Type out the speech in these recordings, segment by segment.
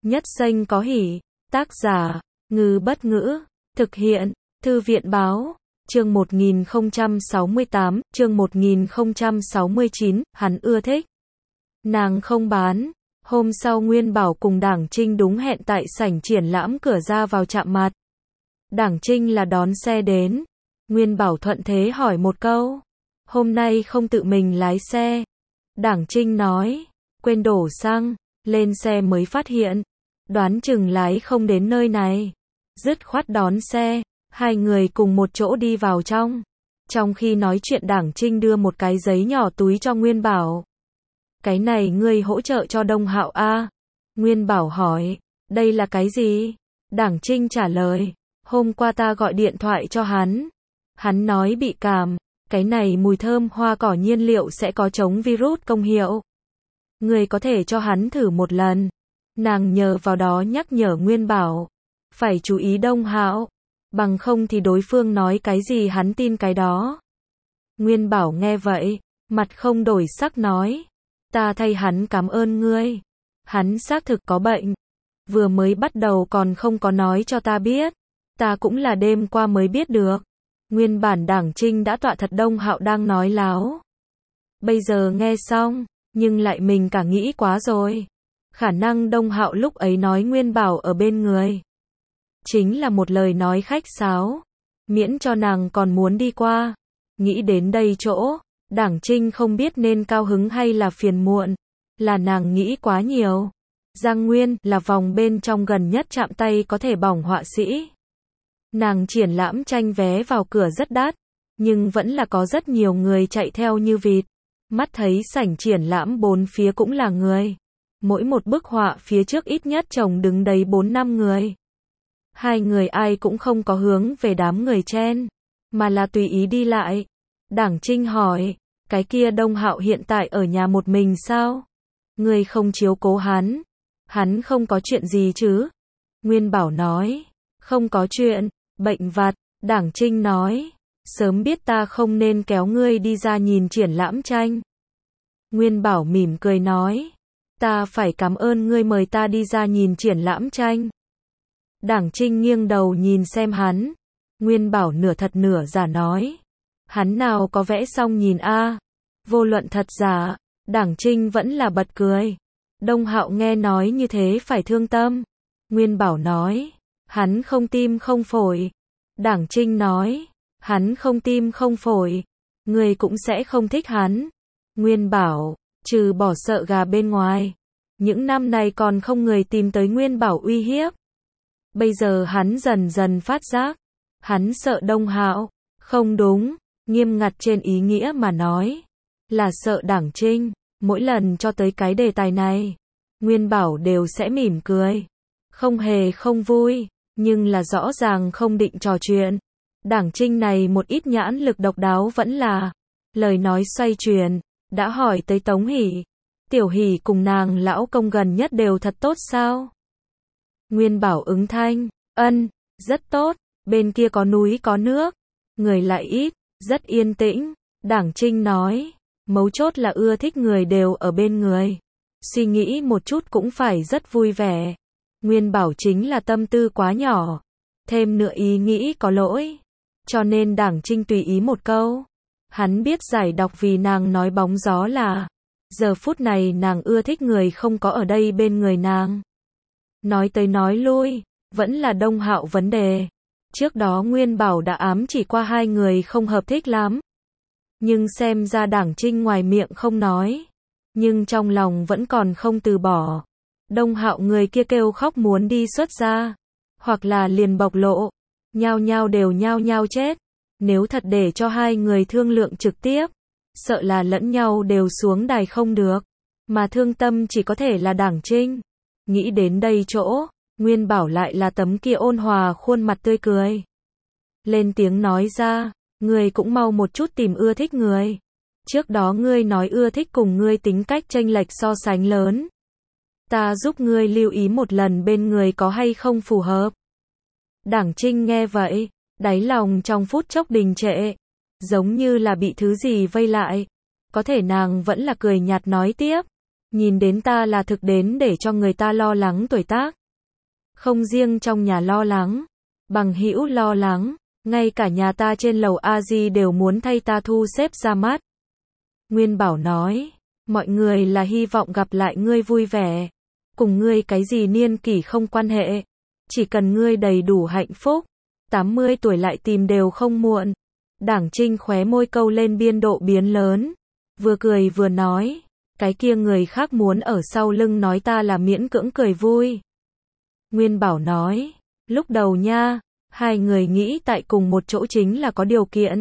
Nhất xanh có hỉ. Tác giả, Ngư Bất Ngữ. Thực hiện, Thư viện Báo. Chương 1068, chương 1069, hắn ưa thích. Nàng không bán. Hôm sau Nguyên Bảo cùng Đảng Trinh đúng hẹn tại sảnh triển lãm cửa ra vào chạm mặt. Đảng Trinh là đón xe đến. Nguyên Bảo thuận thế hỏi một câu. Hôm nay không tự mình lái xe. Đảng Trinh nói. Quên đổ xăng. Lên xe mới phát hiện. Đoán chừng lái không đến nơi này. Dứt khoát đón xe. Hai người cùng một chỗ đi vào trong. Trong khi nói chuyện Đảng Trinh đưa một cái giấy nhỏ túi cho Nguyên Bảo. Cái này ngươi hỗ trợ cho Đông Hạo a? Nguyên Bảo hỏi. Đây là cái gì? Đảng Trinh trả lời. Hôm qua ta gọi điện thoại cho hắn. Hắn nói bị cảm. Cái này mùi thơm hoa cỏ nhiên liệu sẽ có chống virus công hiệu. Ngươi có thể cho hắn thử một lần. Nàng nhờ vào đó nhắc nhở Nguyên Bảo. Phải chú ý Đông Hạo. Bằng không thì đối phương nói cái gì hắn tin cái đó. Nguyên Bảo nghe vậy. Mặt không đổi sắc nói. Ta thay hắn cảm ơn ngươi. Hắn xác thực có bệnh. Vừa mới bắt đầu còn không có nói cho ta biết. Ta cũng là đêm qua mới biết được. Nguyên bản Đảng Trinh đã tọa thật Đông Hạo đang nói láo. Bây giờ nghe xong, nhưng lại mình cả nghĩ quá rồi. Khả năng Đông Hạo lúc ấy nói Nguyên Bảo ở bên người. Chính là một lời nói khách sáo. Miễn cho nàng còn muốn đi qua. Nghĩ đến đây chỗ, Đảng Trinh không biết nên cao hứng hay là phiền muộn. Là nàng nghĩ quá nhiều. Giang Nguyên là vòng bên trong gần nhất chạm tay có thể bỏng họa sĩ. Nàng triển lãm tranh vé vào cửa rất đắt. Nhưng vẫn là có rất nhiều người chạy theo như vịt. Mắt thấy sảnh triển lãm bốn phía cũng là người. Mỗi một bức họa phía trước ít nhất chồng đứng đấy 4-5 người. Hai người ai cũng không có hướng về đám người chen. Mà là tùy ý đi lại. Đảng Trinh hỏi. Cái kia Đông Hạo hiện tại ở nhà một mình sao? Người không chiếu cố hắn. Hắn không có chuyện gì chứ? Nguyên Bảo nói. Không có chuyện. Bệnh vặt. Đảng Trinh nói. Sớm biết ta không nên kéo ngươi đi ra nhìn triển lãm tranh. Nguyên Bảo mỉm cười nói. Ta phải cảm ơn ngươi mời ta đi ra nhìn triển lãm tranh. Đảng Trinh nghiêng đầu nhìn xem hắn. Nguyên Bảo nửa thật nửa giả nói. Hắn nào có vẽ xong nhìn a. Vô luận thật giả, Đảng Trinh vẫn là bật cười. Đông Hạo nghe nói như thế phải thương tâm. Nguyên Bảo nói. Hắn không tim không phổi. Đảng Trinh nói. Hắn không tim không phổi. Người cũng sẽ không thích hắn. Nguyên Bảo. Trừ bỏ sợ gà bên ngoài. Những năm này còn không người tìm tới Nguyên Bảo uy hiếp. Bây giờ hắn dần dần phát giác. Hắn sợ Đông Hạo. Không đúng. Nghiêm ngặt trên ý nghĩa mà nói. Là sợ Đảng Trinh. Mỗi lần cho tới cái đề tài này. Nguyên Bảo đều sẽ mỉm cười. Không hề không vui. Nhưng là rõ ràng không định trò chuyện. Đảng Trinh này một ít nhãn lực độc đáo vẫn là. Lời nói xoay chuyển. Đã hỏi tới Tống Hỷ. Tiểu Hỷ cùng nàng lão công gần nhất đều thật tốt sao? Nguyên Bảo ứng thanh. Ân, rất tốt. Bên kia có núi có nước. Người lại ít. Rất yên tĩnh. Đảng Trinh nói. Mấu chốt là ưa thích người đều ở bên người. Suy nghĩ một chút cũng phải rất vui vẻ. Nguyên Bảo chính là tâm tư quá nhỏ. Thêm nữa ý nghĩ có lỗi. Cho nên Đảng Trinh tùy ý một câu. Hắn biết giải đọc vì nàng nói bóng gió là. Giờ phút này nàng ưa thích người không có ở đây bên người nàng. Nói tới nói lui. Vẫn là Đông Hạo vấn đề. Trước đó Nguyên Bảo đã ám chỉ qua hai người không hợp thích lắm. Nhưng xem ra Đảng Trinh ngoài miệng không nói. Nhưng trong lòng vẫn còn không từ bỏ. Đông Hạo người kia kêu khóc muốn đi xuất ra. Hoặc là liền bộc lộ. Nhao nhao đều nhao nhao chết. Nếu thật để cho hai người thương lượng trực tiếp. Sợ là lẫn nhau đều xuống đài không được. Mà thương tâm chỉ có thể là Đảng Trinh. Nghĩ đến đây chỗ. Nguyên Bảo lại là tấm kia ôn hòa khuôn mặt tươi cười. Lên tiếng nói ra. Ngươi cũng mau một chút tìm ưa thích người. Trước đó ngươi nói ưa thích cùng ngươi tính cách chênh lệch so sánh lớn. Ta giúp ngươi lưu ý một lần bên người có hay không phù hợp. Đảng Trinh nghe vậy. Đáy lòng trong phút chốc đình trệ. Giống như là bị thứ gì vây lại. Có thể nàng vẫn là cười nhạt nói tiếp. Nhìn đến ta là thực đến để cho người ta lo lắng tuổi tác. Không riêng trong nhà lo lắng, bằng hữu lo lắng, ngay cả nhà ta trên lầu A-di đều muốn thay ta thu xếp ra mắt. Nguyên Bảo nói, mọi người là hy vọng gặp lại ngươi vui vẻ. Cùng ngươi cái gì niên kỷ không quan hệ. Chỉ cần ngươi đầy đủ hạnh phúc, 80 tuổi lại tìm đều không muộn. Đảng Trinh khóe môi câu lên biên độ biến lớn. Vừa cười vừa nói, cái kia người khác muốn ở sau lưng nói ta là miễn cưỡng cười vui. Nguyên Bảo nói, lúc đầu nha, hai người nghĩ tại cùng một chỗ chính là có điều kiện.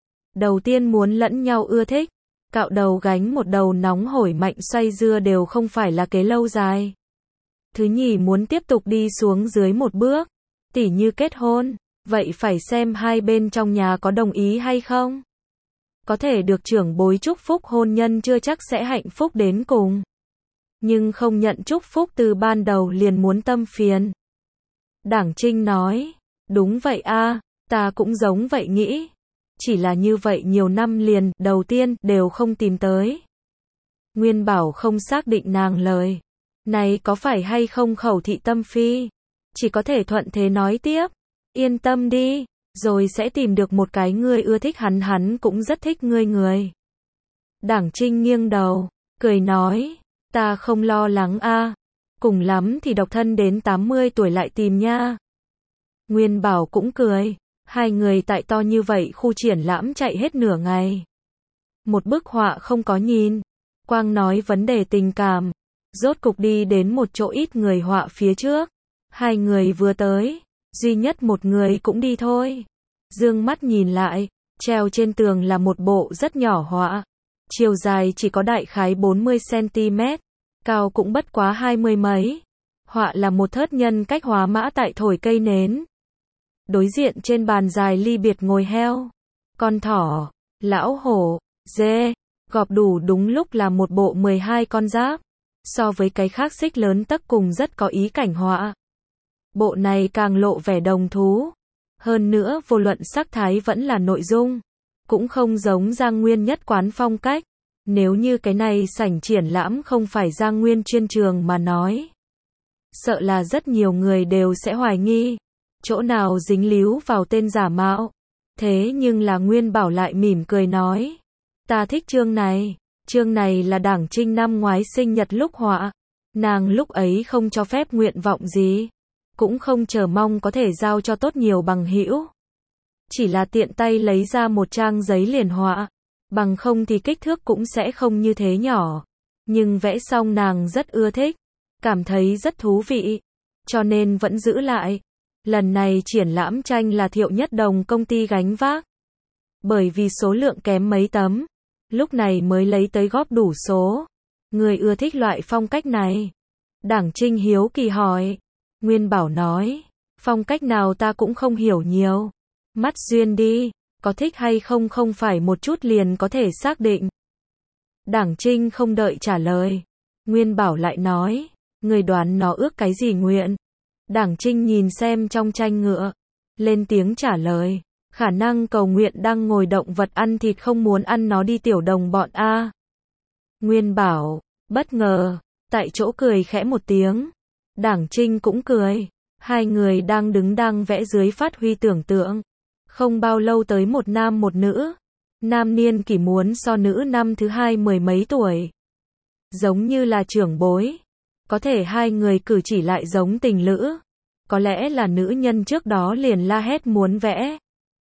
Đầu tiên muốn lẫn nhau ưa thích, cạo đầu gánh một đầu nóng hổi mạnh xoay dưa đều không phải là kế lâu dài. Thứ nhì muốn tiếp tục đi xuống dưới một bước, tỉ như kết hôn, vậy phải xem hai bên trong nhà có đồng ý hay không. Có thể được trưởng bối chúc phúc hôn nhân chưa chắc sẽ hạnh phúc đến cùng. Nhưng không nhận chúc phúc từ ban đầu liền muốn tâm phiền. Đảng Trinh nói, đúng vậy a, ta cũng giống vậy nghĩ. Chỉ là như vậy nhiều năm liền, đầu tiên, đều không tìm tới. Nguyên Bảo không xác định nàng lời. Này có phải hay không khẩu thị tâm phi? Chỉ có thể thuận thế nói tiếp. Yên tâm đi, rồi sẽ tìm được một cái người ưa thích hắn cũng rất thích ngươi người. Đảng Trinh nghiêng đầu, cười nói, ta không lo lắng a, cùng lắm thì độc thân đến 80 tuổi lại tìm nha. Nguyên Bảo cũng cười, hai người tại to như vậy khu triển lãm chạy hết nửa ngày. Một bức họa không có nhìn, quang nói vấn đề tình cảm, rốt cục đi đến một chỗ ít người họa phía trước. Hai người vừa tới, duy nhất một người cũng đi thôi. Dương mắt nhìn lại, treo trên tường là một bộ rất nhỏ họa. Chiều dài chỉ có đại khái 40 cm, cao cũng bất quá 20 mấy. Họa là một thớt nhân cách hóa mã tại thổi cây nến. Đối diện trên bàn dài ly biệt ngồi heo, con thỏ, lão hổ, dê, gọp đủ đúng lúc là một bộ 12 con giáp. So với cái khác xích lớn tấc cùng rất có ý cảnh họa. Bộ này càng lộ vẻ đồng thú. Hơn nữa vô luận sắc thái vẫn là nội dung. Cũng không giống Giang Nguyên nhất quán phong cách. Nếu như cái này sảnh triển lãm không phải Giang Nguyên chuyên trường mà nói. Sợ là rất nhiều người đều sẽ hoài nghi. Chỗ nào dính líu vào tên giả mạo. Thế nhưng là Nguyên Bảo lại mỉm cười nói. Ta thích chương này. Chương này là Đảng Trinh năm ngoái sinh nhật lúc họa. Nàng lúc ấy không cho phép nguyện vọng gì. Cũng không chờ mong có thể giao cho tốt nhiều bằng hữu. Chỉ là tiện tay lấy ra một trang giấy liền họa. Bằng không thì kích thước cũng sẽ không như thế nhỏ. Nhưng vẽ xong nàng rất ưa thích. Cảm thấy rất thú vị. Cho nên vẫn giữ lại. Lần này triển lãm tranh là Thiệu Nhất Đồng công ty gánh vác. Bởi vì số lượng kém mấy tấm. Lúc này mới lấy tới góp đủ số. Người ưa thích loại phong cách này. Đảng Trinh hiếu kỳ hỏi. Nguyên Bảo nói. Phong cách nào ta cũng không hiểu nhiều. Mắt duyên đi. Có thích hay không không phải một chút liền có thể xác định. Đảng Trinh không đợi trả lời. Nguyên Bảo lại nói. Người đoán nó ước cái gì nguyện. Đảng Trinh nhìn xem trong tranh ngựa. Lên tiếng trả lời. Khả năng cầu nguyện đang ngồi động vật ăn thịt không muốn ăn nó đi tiểu đồng bọn a. Nguyên Bảo, bất ngờ, tại chỗ cười khẽ một tiếng. Đảng Trinh cũng cười. Hai người đang đứng đang vẽ dưới phát huy tưởng tượng. Không bao lâu tới một nam một nữ. Nam niên kỷ muốn so nữ năm thứ hai 10 mấy tuổi. Giống như là trưởng bối. Có thể hai người cử chỉ lại giống tình lữ. Có lẽ là nữ nhân trước đó liền la hét muốn vẽ.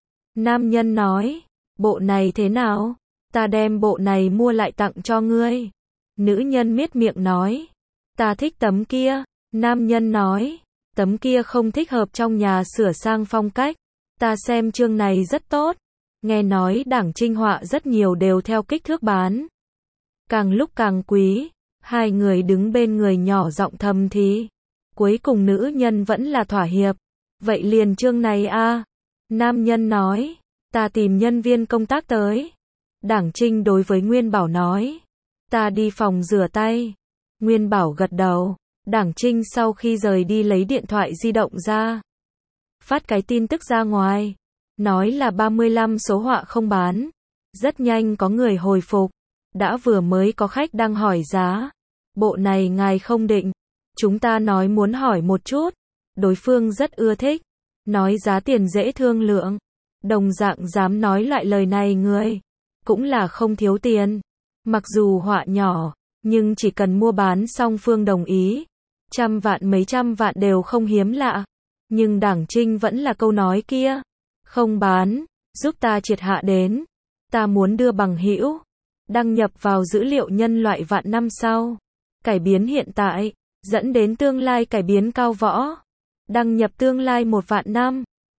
Nam nhân nói, bộ này thế nào? Ta đem bộ này mua lại tặng cho ngươi. Nữ nhân miết miệng nói, ta thích tấm kia. Nam nhân nói, tấm kia không thích hợp trong nhà sửa sang phong cách. Ta xem chương này rất tốt. Nghe nói Đảng Trinh họa rất nhiều đều theo kích thước bán. Càng lúc càng quý. Hai người đứng bên người nhỏ giọng thầm thì. Cuối cùng nữ nhân vẫn là thỏa hiệp. Vậy liền chương này a. Nam nhân nói, ta tìm nhân viên công tác tới. Đảng Trinh đối với Nguyên Bảo nói, ta đi phòng rửa tay. Nguyên Bảo gật đầu. Đảng Trinh sau khi rời đi lấy điện thoại di động ra. Phát cái tin tức ra ngoài. Nói là 35 số họa không bán. Rất nhanh có người hồi phục. Đã vừa mới có khách đang hỏi giá. Bộ này ngài không định. Chúng ta nói muốn hỏi một chút. Đối phương rất ưa thích. Nói giá tiền dễ thương lượng. Đồng dạng dám nói loại lời này người. Cũng là không thiếu tiền. Mặc dù họa nhỏ, nhưng chỉ cần mua bán song phương đồng ý. 100 vạn mấy trăm vạn đều không hiếm lạ. Nhưng Đảng Trinh vẫn là câu nói kia. Không bán, giúp ta triệt hạ đến. Ta muốn đưa bằng hữu. Đăng nhập vào dữ liệu nhân loại vạn năm sau. Cải biến hiện tại, dẫn đến tương lai cải biến cao võ. Đăng nhập tương lai 1 vạn năm.